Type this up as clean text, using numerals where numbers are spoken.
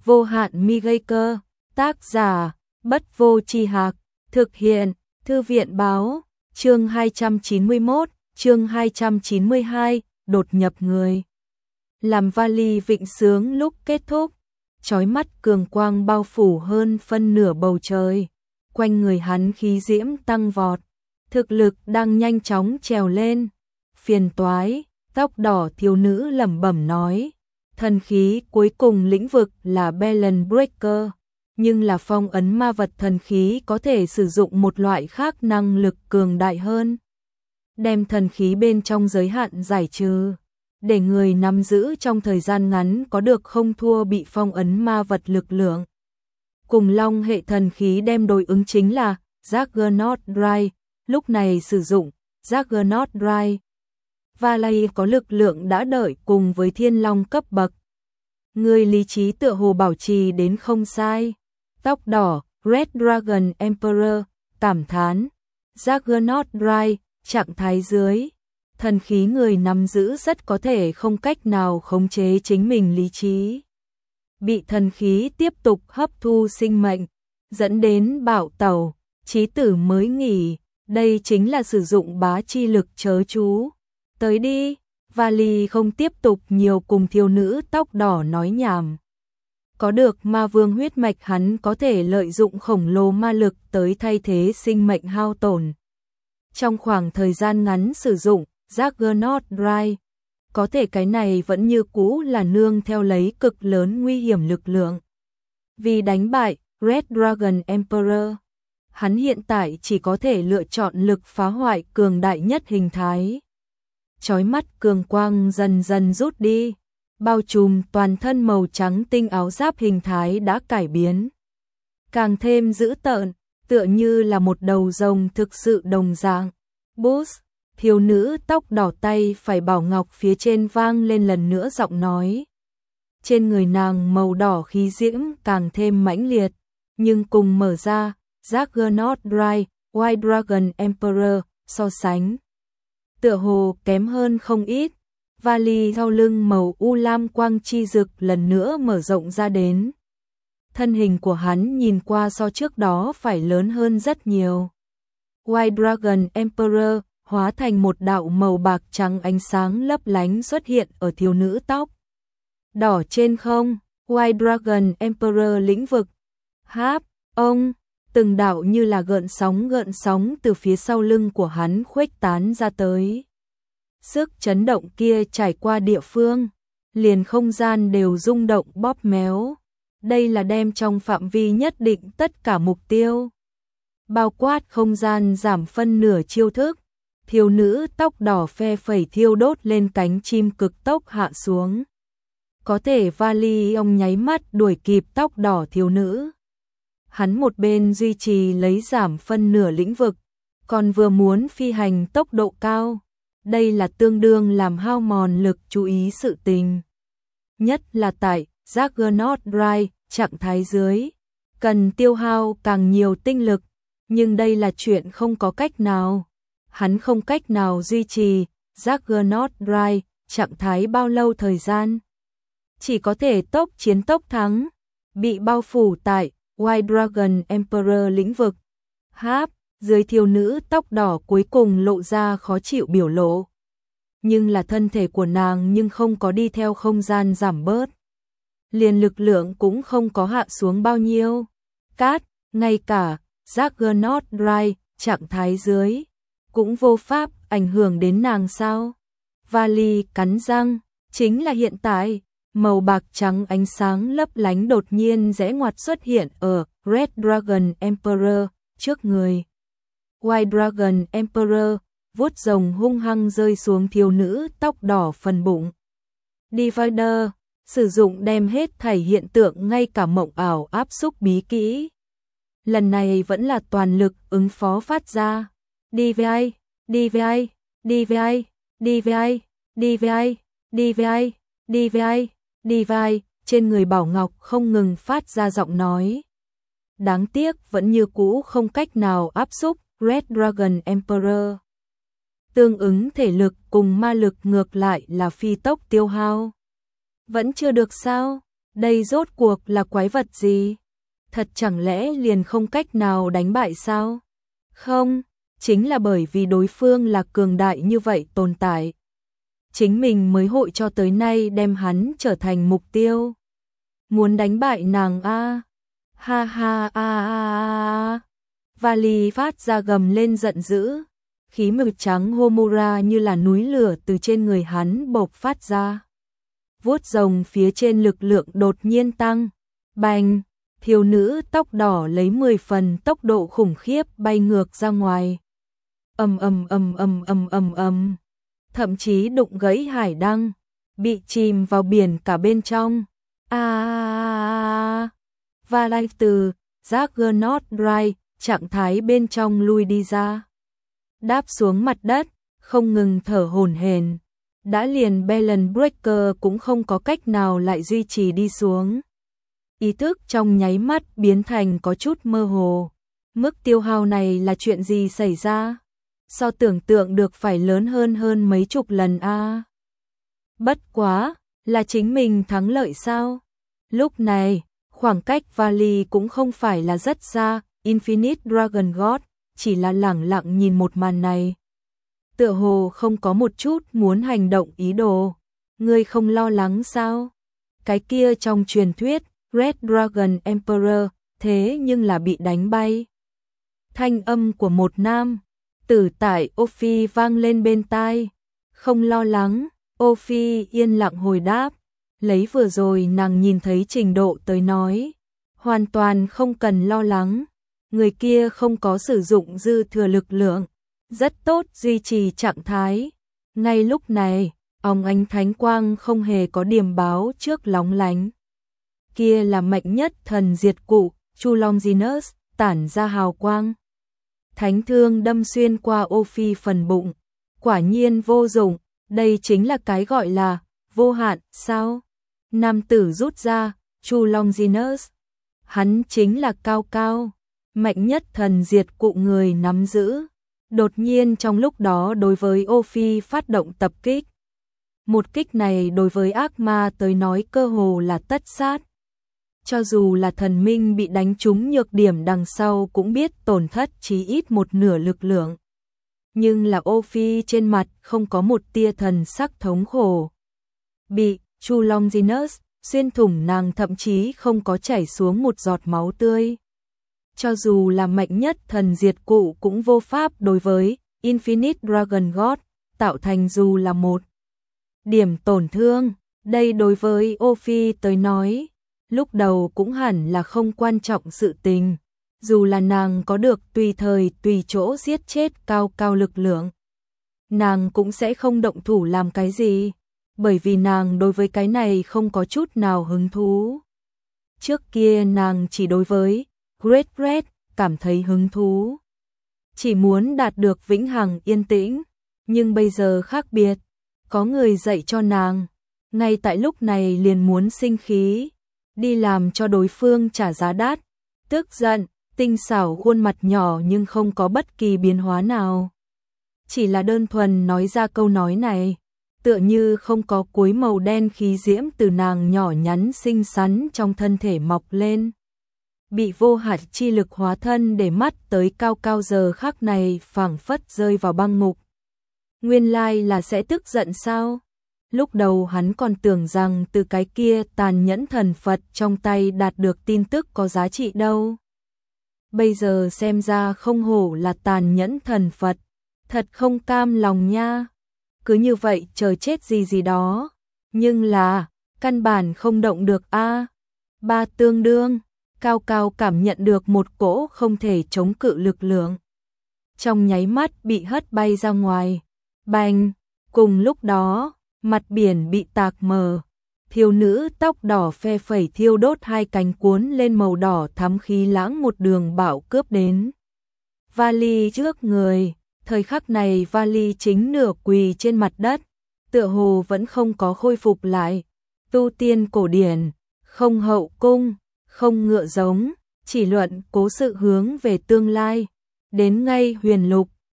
Vô hạn mi gây cơ. Tác giả Bất Vô Tri Hạc. Thực hiện Thư viện Báo. Chương 291, chương 292, đột nhập người. Làm vali vịnh sướng lúc kết thúc, chói mắt cường quang bao phủ hơn phân nửa bầu trời. Quanh người hắn khí diễm tăng vọt, thực lực đang nhanh chóng trèo lên. Phiền toái, tóc đỏ thiếu nữ lẩm bẩm nói. Thần khí cuối cùng lĩnh vực là Balance Breaker, nhưng là phong ấn ma vật thần khí có thể sử dụng một loại khác năng lực cường đại hơn. Đem thần khí bên trong giới hạn giải trừ, để người nắm giữ trong thời gian ngắn có được không thua bị phong ấn ma vật lực lượng. Cùng long hệ thần khí đem đối ứng chính là Juggernaut Drive, lúc này sử dụng Juggernaut Drive. Valley có lực lượng đã đợi cùng với thiên long cấp bậc. Người lý trí tựa hồ bảo trì đến không sai. Tóc đỏ, Red Dragon Emperor, cảm thán. Juggernaut Drive, trạng thái dưới. Thần khí người nắm giữ rất có thể không cách nào khống chế chính mình lý trí. Bị thần khí tiếp tục hấp thu sinh mệnh, dẫn đến bạo tẩu, chí tử mới nghỉ. Đây chính là sử dụng bá chi lực chớ chú. Tới đi, Vali không tiếp tục nhiều cùng thiếu nữ tóc đỏ nói nhảm. Có được ma vương huyết mạch hắn có thể lợi dụng khổng lồ ma lực tới thay thế sinh mệnh hao tổn. Trong khoảng thời gian ngắn sử dụng Juggernaut Drive, có thể cái này vẫn như cũ là nương theo lấy cực lớn nguy hiểm lực lượng. Vì đánh bại Red Dragon Emperor, hắn hiện tại chỉ có thể lựa chọn lực phá hoại cường đại nhất hình thái. Chói mắt cường quang dần dần rút đi, bao trùm toàn thân màu trắng tinh áo giáp hình thái đã cải biến. Càng thêm dữ tợn, tựa như là một đầu rồng thực sự đồng dạng. Boost, thiếu nữ tóc đỏ tay phải bảo ngọc phía trên vang lên lần nữa giọng nói. Trên người nàng màu đỏ khí diễm càng thêm mãnh liệt, nhưng cùng mở ra, Juggernaut Drive, White Dragon Emperor, so sánh. Tựa hồ kém hơn không ít. Vali sau lưng màu u lam quang chi rực lần nữa mở rộng ra đến. Thân hình của hắn nhìn qua so trước đó phải lớn hơn rất nhiều. White Dragon Emperor hóa thành một đạo màu bạc trắng ánh sáng lấp lánh xuất hiện ở thiếu nữ tóc đỏ trên không. White Dragon Emperor lĩnh vực. Háp, ông, từng đạo như là gợn sóng từ phía sau lưng của hắn khuếch tán ra tới. Sức chấn động kia trải qua địa phương, liền không gian đều rung động bóp méo. Đây là đem trong phạm vi nhất định tất cả mục tiêu. Bao quát không gian giảm phân nửa chiêu thức. Thiếu nữ tóc đỏ phe phẩy thiêu đốt lên cánh chim cực tốc hạ xuống. Có thể Vali ông nháy mắt đuổi kịp tóc đỏ thiếu nữ. Hắn một bên duy trì lấy giảm phân nửa lĩnh vực, còn vừa muốn phi hành tốc độ cao. Đây là tương đương làm hao mòn lực chú ý sự tình. Nhất là tại Juggernaut Drive, trạng thái dưới, cần tiêu hao càng nhiều tinh lực, nhưng đây là chuyện không có cách nào. Hắn không cách nào duy trì Juggernaut Drive, trạng thái bao lâu thời gian. Chỉ có thể tốc chiến tốc thắng, bị bao phủ tại White Dragon Emperor lĩnh vực. Háp, dưới thiếu nữ tóc đỏ cuối cùng lộ ra khó chịu biểu lộ. Nhưng là thân thể của nàng nhưng không có đi theo không gian giảm bớt. Liền lực lượng cũng không có hạ xuống bao nhiêu. Cát, ngay cả Juggernaut Drive, trạng thái dưới, cũng vô pháp ảnh hưởng đến nàng sao. Vali cắn răng, chính là hiện tại. Màu bạc trắng ánh sáng lấp lánh đột nhiên rẽ ngoặt xuất hiện ở Red Dragon Emperor trước người. White Dragon Emperor vuốt rồng hung hăng rơi xuống thiếu nữ tóc đỏ phần bụng. Divider sử dụng đem hết thảy hiện tượng ngay cả mộng ảo áp xúc bí kỹ. Lần này vẫn là toàn lực ứng phó phát ra. DVI, DVI, DVI, DVI, DVI, DVI, DVI, DVI, trên người Bảo Ngọc không ngừng phát ra giọng nói. Đáng tiếc vẫn như cũ không cách nào áp xúc Red Dragon Emperor. Tương ứng thể lực cùng ma lực ngược lại là phi tốc tiêu hao. Vẫn chưa được sao? Đây rốt cuộc là quái vật gì? Thật chẳng lẽ liền không cách nào đánh bại sao? Không, chính là bởi vì đối phương là cường đại như vậy tồn tại. Chính mình mới hội cho tới nay đem hắn trở thành mục tiêu. Muốn đánh bại nàng a? Ha ha a a a. Vali phát ra gầm lên giận dữ, khí mực trắng Homura như là núi lửa từ trên người hắn bộc phát ra. Vuốt rồng phía trên lực lượng đột nhiên tăng, bành, thiếu nữ tóc đỏ lấy 10 phần tốc độ khủng khiếp bay ngược ra ngoài. Ầm ầm ầm ầm ầm ầm ầm, thậm chí đụng gãy hải đăng, bị chìm vào biển cả bên trong. Và lại từ Juggernaut Drive, trạng thái bên trong lui đi ra. Đáp xuống mặt đất, không ngừng thở hổn hển. Đã liền Balance Breaker cũng không có cách nào lại duy trì đi xuống. Ý thức trong nháy mắt biến thành có chút mơ hồ. Mức tiêu hao này là chuyện gì xảy ra? So tưởng tượng được phải lớn hơn mấy chục lần a. Bất quá, là chính mình thắng lợi sao? Lúc này, khoảng cách Valley cũng không phải là rất xa, Infinite Dragon God chỉ là lẳng lặng nhìn một màn này. Tựa hồ không có một chút muốn hành động ý đồ. Ngươi không lo lắng sao? Cái kia trong truyền thuyết, Red Dragon Emperor, thế nhưng là bị đánh bay. Thanh âm của một nam tử tại Ophi vang lên bên tai. Không lo lắng, Ophi yên lặng hồi đáp. Lấy vừa rồi nàng nhìn thấy trình độ tới nói. Hoàn toàn không cần lo lắng. Người kia không có sử dụng dư thừa lực lượng. Rất tốt duy trì trạng thái. Ngay lúc này, óng ánh thánh quang không hề có điểm báo trước lóng lánh. Kia là mạnh nhất thần diệt cụ, Chu Longinus, tản ra hào quang. Thánh thương đâm xuyên qua Ophi phần bụng. Quả nhiên vô dụng, đây chính là cái gọi là vô hạn, sao? Nam tử rút ra, Chu Longinus. Hắn chính là cao cao, mạnh nhất thần diệt cụ người nắm giữ. Đột nhiên trong lúc đó đối với Ophi phát động tập kích. Một kích này đối với ác ma tới nói cơ hồ là tất sát. Cho dù là thần minh bị đánh trúng nhược điểm đằng sau cũng biết tổn thất chí ít một nửa lực lượng. Nhưng là Ophi trên mặt không có một tia thần sắc thống khổ. Bị Chu Longinus xuyên thủng nàng thậm chí không có chảy xuống một giọt máu tươi. Cho dù là mạnh nhất thần diệt cụ cũng vô pháp đối với Infinite Dragon God tạo thành dù là một điểm tổn thương. Đây đối với Ophi tới nói, lúc đầu cũng hẳn là không quan trọng sự tình. Dù là nàng có được tùy thời tùy chỗ giết chết cao cao lực lượng, nàng cũng sẽ không động thủ làm cái gì, bởi vì nàng đối với cái này không có chút nào hứng thú. Trước kia nàng chỉ đối với Great Red cảm thấy hứng thú, chỉ muốn đạt được vĩnh hằng yên tĩnh, nhưng bây giờ khác biệt, có người dạy cho nàng, ngay tại lúc này liền muốn sinh khí, đi làm cho đối phương trả giá đắt, tức giận, tinh xảo khuôn mặt nhỏ nhưng không có bất kỳ biến hóa nào. Chỉ là đơn thuần nói ra câu nói này, tựa như không có cuối màu đen khí diễm từ nàng nhỏ nhắn xinh xắn trong thân thể mọc lên. Bị vô hạt chi lực hóa thân để mắt tới cao cao giờ khắc này phảng phất rơi vào băng ngục. Nguyên lai là sẽ tức giận sao? Lúc đầu hắn còn tưởng rằng từ cái kia tàn nhẫn thần Phật trong tay đạt được tin tức có giá trị đâu. Bây giờ xem ra không hổ là tàn nhẫn thần Phật, thật không cam lòng nha. Cứ như vậy chờ chết gì đó, nhưng là căn bản không động được a. Ba tương đương, cao cao cảm nhận được một cỗ không thể chống cự lực lượng. Trong nháy mắt bị hất bay ra ngoài. Bành, cùng lúc đó, mặt biển bị tạc mờ. Thiếu nữ tóc đỏ phe phẩy thiêu đốt hai cánh cuốn lên màu đỏ thắm khí lãng một đường bão cướp đến. Vali trước người, thời khắc này Vali chính nửa quỳ trên mặt đất, tựa hồ vẫn không có khôi phục lại. Tu tiên cổ điển, không hậu cung, không ngựa giống, chỉ luận cố sự hướng về tương lai. Đến ngay huyền lục,